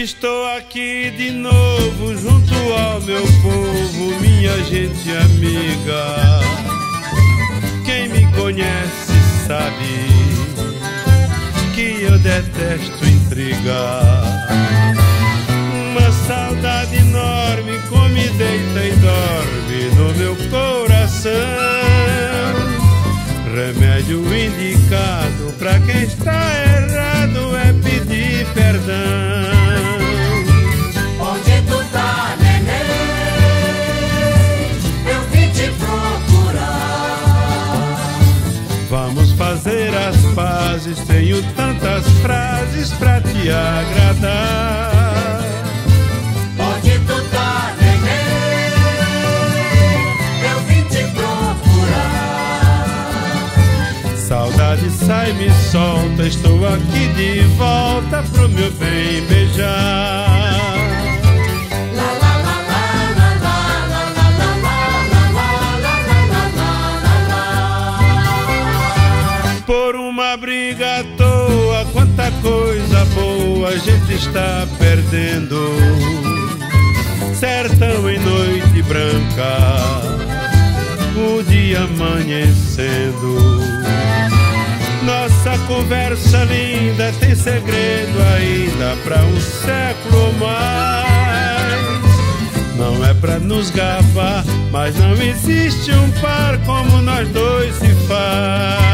Estou aqui de novo junto ao meu povo, minha gente amiga. Quem me conhece sabe que eu detesto intriga. Uma saudade enorme come, deita e dorme no meu coração. Remédio indicado pra quem está errado é pedir perdão. Onde tu tá, neném? Eu vim te procurar. Vamos fazer as pazes, tenho tantas frases pra te agradar. Onde tu tá, neném? Eu vim te procurar. Saudade sai, me solta, estou aqui de volta pro meu bem beijar. Por uma briga à toa, quanta coisa boa a gente está perdendo. Sertão em noite branca, o dia amanhecendo. Nossa conversa linda tem segredo ainda pra um século ou mais. Não é pra nos gabar, mas não existe um par como nós dois se faz.